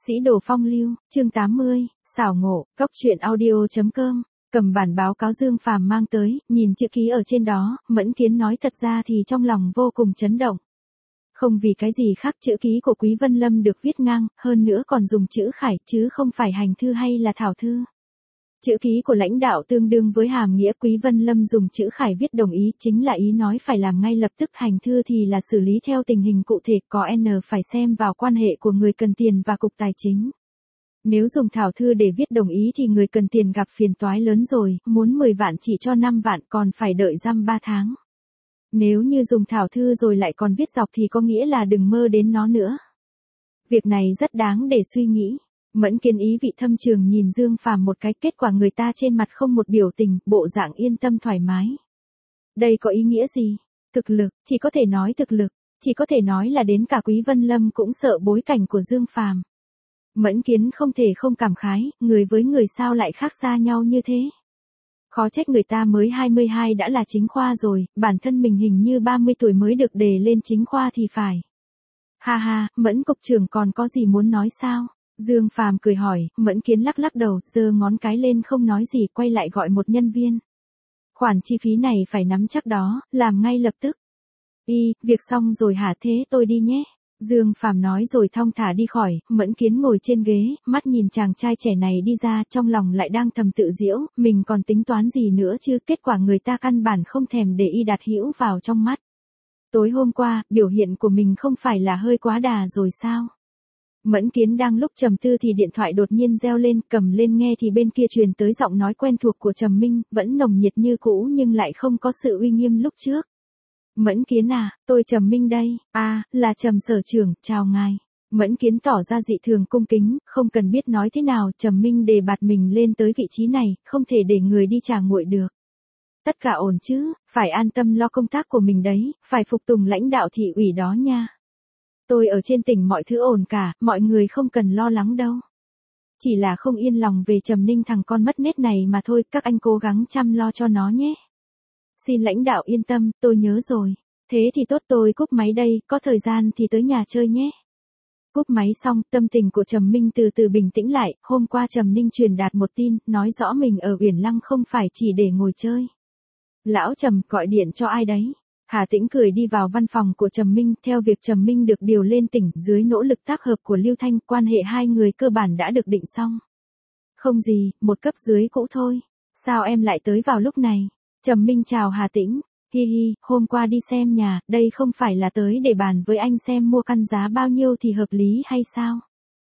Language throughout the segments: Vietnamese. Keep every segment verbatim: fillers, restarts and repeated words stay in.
Sĩ đồ phong lưu, chương tám mươi, xảo ngộ, góc truyện audio.com, cầm bản báo cáo Dương Phàm mang tới, nhìn chữ ký ở trên đó, Mẫn Kiến nói thật ra thì trong lòng vô cùng chấn động. Không vì cái gì khác, chữ ký của Quý Vân Lâm được viết ngang, hơn nữa còn dùng chữ khải chứ không phải hành thư hay là thảo thư. Chữ ký của lãnh đạo tương đương với hàm nghĩa Quý Vân Lâm dùng chữ khải viết đồng ý, chính là ý nói phải làm ngay lập tức, hành thư thì là xử lý theo tình hình cụ thể, có N phải xem vào quan hệ của người cần tiền và cục tài chính. Nếu dùng thảo thư để viết đồng ý thì người cần tiền gặp phiền toái lớn rồi, muốn mười vạn chỉ cho năm vạn còn phải đợi dăm ba tháng. Nếu như dùng thảo thư rồi lại còn viết dọc thì có nghĩa là đừng mơ đến nó nữa. Việc này rất đáng để suy nghĩ. Mẫn Kiến ý vị thâm trường nhìn Dương Phàm một cái, kết quả người ta trên mặt không một biểu tình, bộ dạng yên tâm thoải mái. Đây có ý nghĩa gì? Thực lực, chỉ có thể nói thực lực, chỉ có thể nói là đến cả Quý Vân Lâm cũng sợ bối cảnh của Dương Phàm. Mẫn Kiến không thể không cảm khái, người với người sao lại khác xa nhau như thế. Khó trách người ta mới hai mươi hai đã là chính khoa rồi, bản thân mình hình như ba mươi tuổi mới được đề lên chính khoa thì phải. Ha ha, Mẫn cục trưởng còn có gì muốn nói sao? Dương Phàm cười hỏi, Mẫn Kiến lắc lắc đầu, giơ ngón cái lên không nói gì, quay lại gọi một nhân viên. Khoản chi phí này phải nắm chắc đó, làm ngay lập tức. Y, việc xong rồi hả, thế tôi đi nhé. Dương Phàm nói rồi thong thả đi khỏi, Mẫn Kiến ngồi trên ghế, mắt nhìn chàng trai trẻ này đi ra, trong lòng lại đang thầm tự giễu, mình còn tính toán gì nữa chứ, kết quả người ta căn bản không thèm để y đặt hữu vào trong mắt. Tối hôm qua, biểu hiện của mình không phải là hơi quá đà rồi sao? Mẫn Kiến đang lúc trầm tư thì điện thoại đột nhiên reo lên, cầm lên nghe thì bên kia truyền tới giọng nói quen thuộc của Trầm Minh, vẫn nồng nhiệt như cũ nhưng lại không có sự uy nghiêm lúc trước. Mẫn Kiến à, tôi Trầm Minh đây, à, là Trầm sở trưởng, chào ngài. Mẫn Kiến tỏ ra dị thường cung kính, không cần biết nói thế nào, Trầm Minh đề bạt mình lên tới vị trí này, không thể để người đi trà nguội được. Tất cả ổn chứ, phải an tâm lo công tác của mình đấy, phải phục tùng lãnh đạo thị ủy đó nha. Tôi ở trên tỉnh mọi thứ ổn cả, mọi người không cần lo lắng đâu. Chỉ là không yên lòng về Trầm Ninh thằng con mất nết này mà thôi, các anh cố gắng chăm lo cho nó nhé. Xin lãnh đạo yên tâm, tôi nhớ rồi. Thế thì tốt, tôi cúp máy đây, có thời gian thì tới nhà chơi nhé. Cúp máy xong, tâm tình của Trầm Minh từ từ bình tĩnh lại, hôm qua Trầm Ninh truyền đạt một tin, nói rõ mình ở Uyển Lăng không phải chỉ để ngồi chơi. Lão Trầm, gọi điện cho ai đấy? Hà Tĩnh cười đi vào văn phòng của Trầm Minh, theo việc Trầm Minh được điều lên tỉnh, dưới nỗ lực tác hợp của Lưu Thanh, quan hệ hai người cơ bản đã được định xong. Không gì, một cấp dưới cũ thôi. Sao em lại tới vào lúc này? Trầm Minh chào Hà Tĩnh, hi hi, hôm qua đi xem nhà, đây không phải là tới để bàn với anh xem mua căn giá bao nhiêu thì hợp lý hay sao?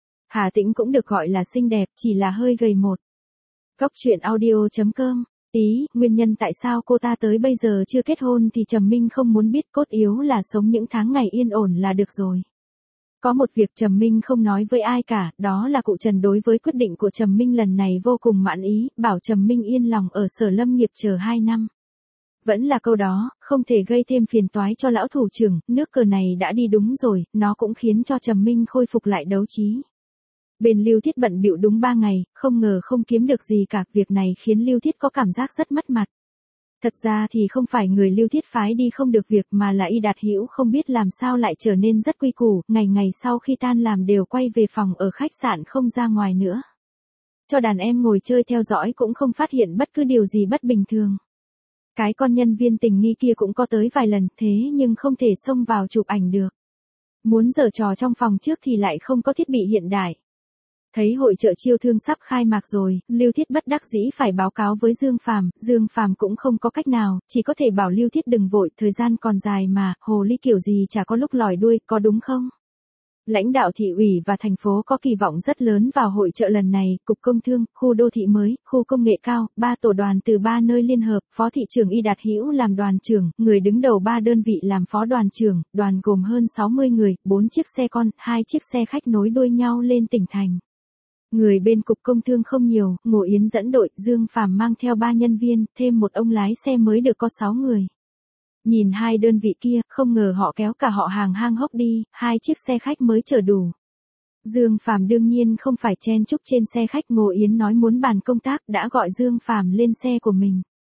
Hà Tĩnh cũng được gọi là xinh đẹp, chỉ là hơi gầy một. Góc truyện audio.com. Ý, nguyên nhân tại sao cô ta tới bây giờ chưa kết hôn thì Trầm Minh không muốn biết, cốt yếu là sống những tháng ngày yên ổn là được rồi. Có một việc Trầm Minh không nói với ai cả, đó là cụ Trần đối với quyết định của Trầm Minh lần này vô cùng mãn ý, bảo Trầm Minh yên lòng ở Sở Lâm nghiệp chờ hai năm. Vẫn là câu đó, không thể gây thêm phiền toái cho lão thủ trưởng, nước cờ này đã đi đúng rồi, nó cũng khiến cho Trầm Minh khôi phục lại đấu trí. Bên Lưu Thiết bận bịu đúng ba ngày, không ngờ không kiếm được gì cả, việc này khiến Lưu Thiết có cảm giác rất mất mặt. Thật ra thì không phải người Lưu Thiết phái đi không được việc mà là y Đạt Hữu không biết làm sao lại trở nên rất quy củ, ngày ngày sau khi tan làm đều quay về phòng ở khách sạn không ra ngoài nữa. Cho đàn em ngồi chơi theo dõi cũng không phát hiện bất cứ điều gì bất bình thường. Cái con nhân viên tình nghi kia cũng có tới vài lần, thế nhưng không thể xông vào chụp ảnh được. Muốn giở trò trong phòng trước thì lại không có thiết bị hiện đại. Thấy hội chợ chiêu thương sắp khai mạc rồi, Lưu Thiết bất đắc dĩ phải báo cáo với Dương Phàm, Dương Phàm cũng không có cách nào, chỉ có thể bảo Lưu Thiết đừng vội, thời gian còn dài mà, hồ ly kiểu gì chả có lúc lòi đuôi, có đúng không? Lãnh đạo thị ủy và thành phố có kỳ vọng rất lớn vào hội chợ lần này, cục công thương, khu đô thị mới, khu công nghệ cao, ba tổ đoàn từ ba nơi liên hợp, phó thị trưởng Y Đạt Hữu làm đoàn trưởng, người đứng đầu ba đơn vị làm phó đoàn trưởng, đoàn gồm hơn sáu mươi người, bốn chiếc xe con, hai chiếc xe khách nối đuôi nhau lên tỉnh thành. Người bên cục công thương không nhiều, Ngô Yến dẫn đội, Dương Phàm mang theo ba nhân viên, thêm một ông lái xe mới được có sáu người. Nhìn hai đơn vị kia, không ngờ họ kéo cả họ hàng hang hốc đi, hai chiếc xe khách mới chở đủ. Dương Phàm đương nhiên không phải chen chúc trên xe khách, Ngô Yến nói muốn bàn công tác đã gọi Dương Phàm lên xe của mình.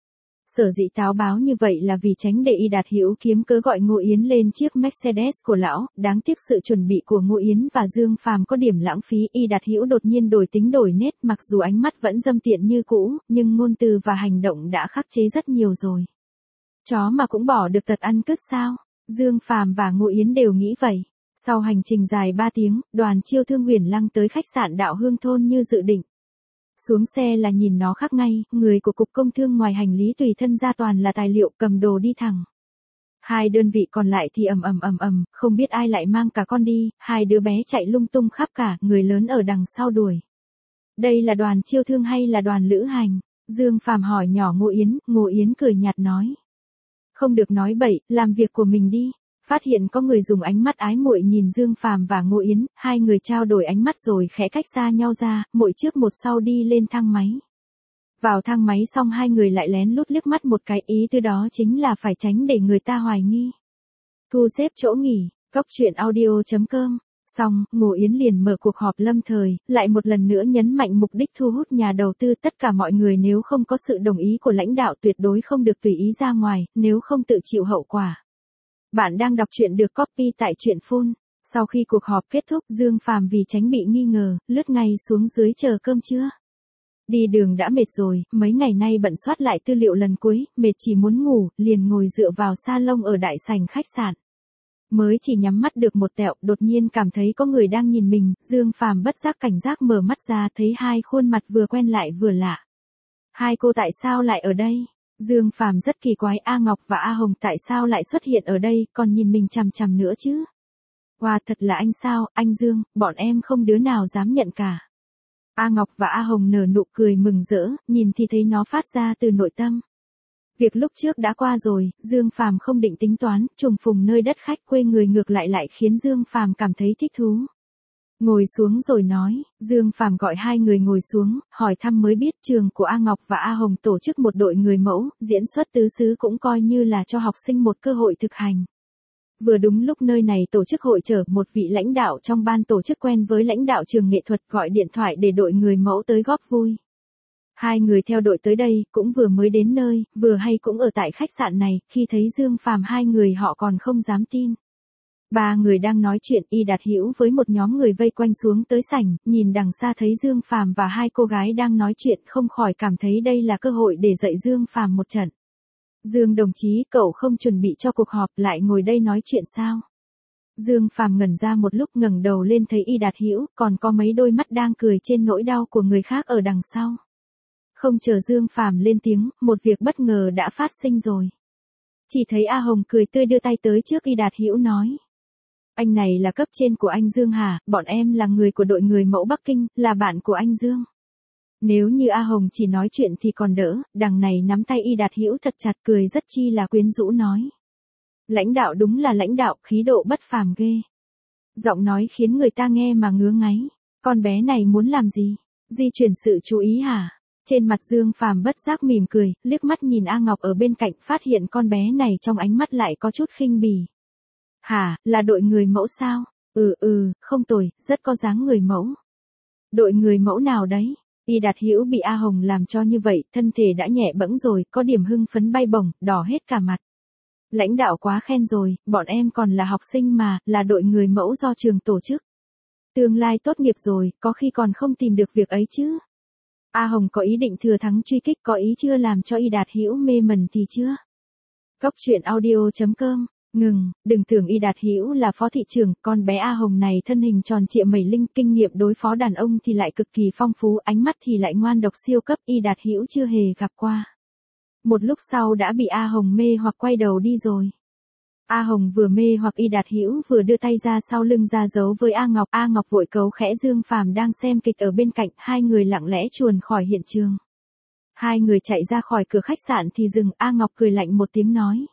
Sở dĩ táo báo như vậy là vì tránh để Y Đạt Hữu kiếm cớ gọi Ngô Yến lên chiếc Mercedes của lão, đáng tiếc sự chuẩn bị của Ngô Yến và Dương Phàm có điểm lãng phí. Y Đạt Hữu đột nhiên đổi tính đổi nết, mặc dù ánh mắt vẫn dâm tiện như cũ, nhưng ngôn từ và hành động đã khắc chế rất nhiều rồi. Chó mà cũng bỏ được tật ăn cứt sao? Dương Phàm và Ngô Yến đều nghĩ vậy. Sau hành trình dài ba tiếng, đoàn Chiêu Thương Huyền Lăng tới khách sạn Đạo Hương Thôn như dự định. Xuống xe là nhìn nó khác ngay, người của cục công thương ngoài hành lý tùy thân ra toàn là tài liệu, cầm đồ đi thẳng. Hai đơn vị còn lại thì ầm ầm ầm ầm, không biết ai lại mang cả con đi, hai đứa bé chạy lung tung khắp cả, người lớn ở đằng sau đuổi. Đây là đoàn chiêu thương hay là đoàn lữ hành? Dương Phàm hỏi nhỏ Ngô Yến, Ngô Yến cười nhạt nói. Không được nói bậy, làm việc của mình đi. Phát hiện có người dùng ánh mắt ái muội nhìn Dương Phàm và Ngô Yến, hai người trao đổi ánh mắt rồi khẽ cách xa nhau ra, mỗi trước một sau đi lên thang máy. Vào thang máy xong hai người lại lén lút liếc mắt một cái, ý từ đó chính là phải tránh để người ta hoài nghi. Thu xếp chỗ nghỉ, cốc truyện audio chấm com. Xong, Ngô Yến liền mở cuộc họp lâm thời, lại một lần nữa nhấn mạnh mục đích thu hút nhà đầu tư. Tất cả mọi người nếu không có sự đồng ý của lãnh đạo tuyệt đối không được tùy ý ra ngoài, nếu không tự chịu hậu quả. Bạn đang đọc truyện được copy tại truyện phun. Sau khi cuộc họp kết thúc, Dương Phàm vì tránh bị nghi ngờ, lướt ngay xuống dưới chờ cơm trưa. Đi đường đã mệt rồi, mấy ngày nay bận soát lại tư liệu lần cuối, mệt chỉ muốn ngủ, liền ngồi dựa vào salon ở đại sảnh khách sạn. Mới chỉ nhắm mắt được một tẹo, đột nhiên cảm thấy có người đang nhìn mình, Dương Phàm bất giác cảnh giác mở mắt ra, thấy hai khuôn mặt vừa quen lại vừa lạ. Hai cô tại sao lại ở đây? Dương Phàm rất kỳ quái, A Ngọc và A Hồng tại sao lại xuất hiện ở đây, còn nhìn mình chằm chằm nữa chứ? Wow, thật là anh sao, anh Dương, bọn em không đứa nào dám nhận cả. A Ngọc và A Hồng nở nụ cười mừng rỡ, nhìn thì thấy nó phát ra từ nội tâm. Việc lúc trước đã qua rồi, Dương Phàm không định tính toán, trùng phùng nơi đất khách quê người ngược lại lại khiến Dương Phàm cảm thấy thích thú. Ngồi xuống rồi nói, Dương Phàm gọi hai người ngồi xuống, hỏi thăm mới biết trường của A Ngọc và A Hồng tổ chức một đội người mẫu, diễn xuất tứ xứ cũng coi như là cho học sinh một cơ hội thực hành. Vừa đúng lúc nơi này tổ chức hội chợ, một vị lãnh đạo trong ban tổ chức quen với lãnh đạo trường nghệ thuật gọi điện thoại để đội người mẫu tới góp vui. Hai người theo đội tới đây, cũng vừa mới đến nơi, vừa hay cũng ở tại khách sạn này, khi thấy Dương Phàm hai người họ còn không dám tin. Ba người đang nói chuyện, Y Đạt Hữu với một nhóm người vây quanh xuống tới sảnh, nhìn đằng xa thấy Dương Phàm và hai cô gái đang nói chuyện, không khỏi cảm thấy đây là cơ hội để dạy Dương Phàm một trận. Dương đồng chí, cậu không chuẩn bị cho cuộc họp, lại ngồi đây nói chuyện sao? Dương Phàm ngẩn ra một lúc, ngẩng đầu lên thấy Y Đạt Hữu, còn có mấy đôi mắt đang cười trên nỗi đau của người khác ở đằng sau. Không chờ Dương Phàm lên tiếng, một việc bất ngờ đã phát sinh rồi. Chỉ thấy A Hồng cười tươi đưa tay tới trước Y Đạt Hữu nói. Anh này là cấp trên của anh Dương hả? Bọn em là người của đội người mẫu Bắc Kinh, là bạn của anh Dương. Nếu như A Hồng chỉ nói chuyện thì còn đỡ, đằng này nắm tay Y Đạt Hữu thật chặt, cười rất chi là quyến rũ nói. Lãnh đạo đúng là lãnh đạo, khí độ bất phàm ghê. Giọng nói khiến người ta nghe mà ngứa ngáy. Con bé này muốn làm gì? Di chuyển sự chú ý hả? Trên mặt Dương Phàm bất giác mỉm cười, liếc mắt nhìn A Ngọc ở bên cạnh, phát hiện con bé này trong ánh mắt lại có chút khinh bỉ. Hả, là đội người mẫu sao? Ừ ừ, không tồi, rất có dáng người mẫu. Đội người mẫu nào đấy? Y Đạt Hữu bị A Hồng làm cho như vậy, thân thể đã nhẹ bẫng rồi, có điểm hưng phấn bay bổng, đỏ hết cả mặt. Lãnh đạo quá khen rồi, bọn em còn là học sinh mà, là đội người mẫu do trường tổ chức. Tương lai tốt nghiệp rồi, có khi còn không tìm được việc ấy chứ. A Hồng có ý định thừa thắng truy kích, có ý chưa làm cho Y Đạt Hữu mê mẩn thì chưa? Cốc truyện audio chấm com. Ngừng, đừng tưởng Y Đạt Hữu là phó thị trưởng, con bé A Hồng này thân hình tròn trịa mẩy linh, kinh nghiệm đối phó đàn ông thì lại cực kỳ phong phú, ánh mắt thì lại ngoan độc siêu cấp, Y Đạt Hữu chưa hề gặp qua. Một lúc sau đã bị A Hồng mê hoặc quay đầu đi rồi. A Hồng vừa mê hoặc Y Đạt Hữu vừa đưa tay ra sau lưng ra giấu với A Ngọc, A Ngọc vội cấu khẽ Dương Phàm đang xem kịch ở bên cạnh, hai người lặng lẽ chuồn khỏi hiện trường. Hai người chạy ra khỏi cửa khách sạn thì dừng, A Ngọc cười lạnh một tiếng nói.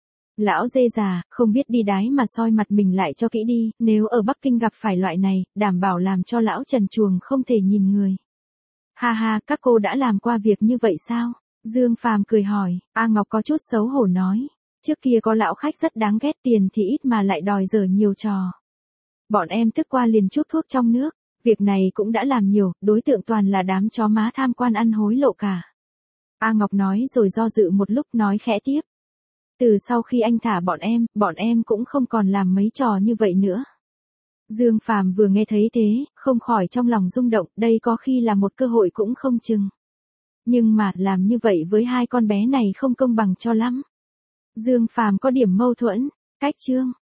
Lão dê già, không biết đi đái mà soi mặt mình lại cho kỹ đi, nếu ở Bắc Kinh gặp phải loại này, đảm bảo làm cho lão trần truồng không thể nhìn người. Ha ha, các cô đã làm qua việc như vậy sao? Dương Phàm cười hỏi, A Ngọc có chút xấu hổ nói. Trước kia có lão khách rất đáng ghét, tiền thì ít mà lại đòi dở nhiều trò. Bọn em tức qua liền chuốc thuốc trong nước, việc này cũng đã làm nhiều, đối tượng toàn là đám chó má tham quan ăn hối lộ cả. A Ngọc nói rồi do dự một lúc nói khẽ tiếp. Từ sau khi anh thả bọn em, bọn em cũng không còn làm mấy trò như vậy nữa. Dương Phàm vừa nghe thấy thế, không khỏi trong lòng rung động, đây có khi là một cơ hội cũng không chừng. Nhưng mà, làm như vậy với hai con bé này không công bằng cho lắm. Dương Phàm có điểm mâu thuẫn, cách chương.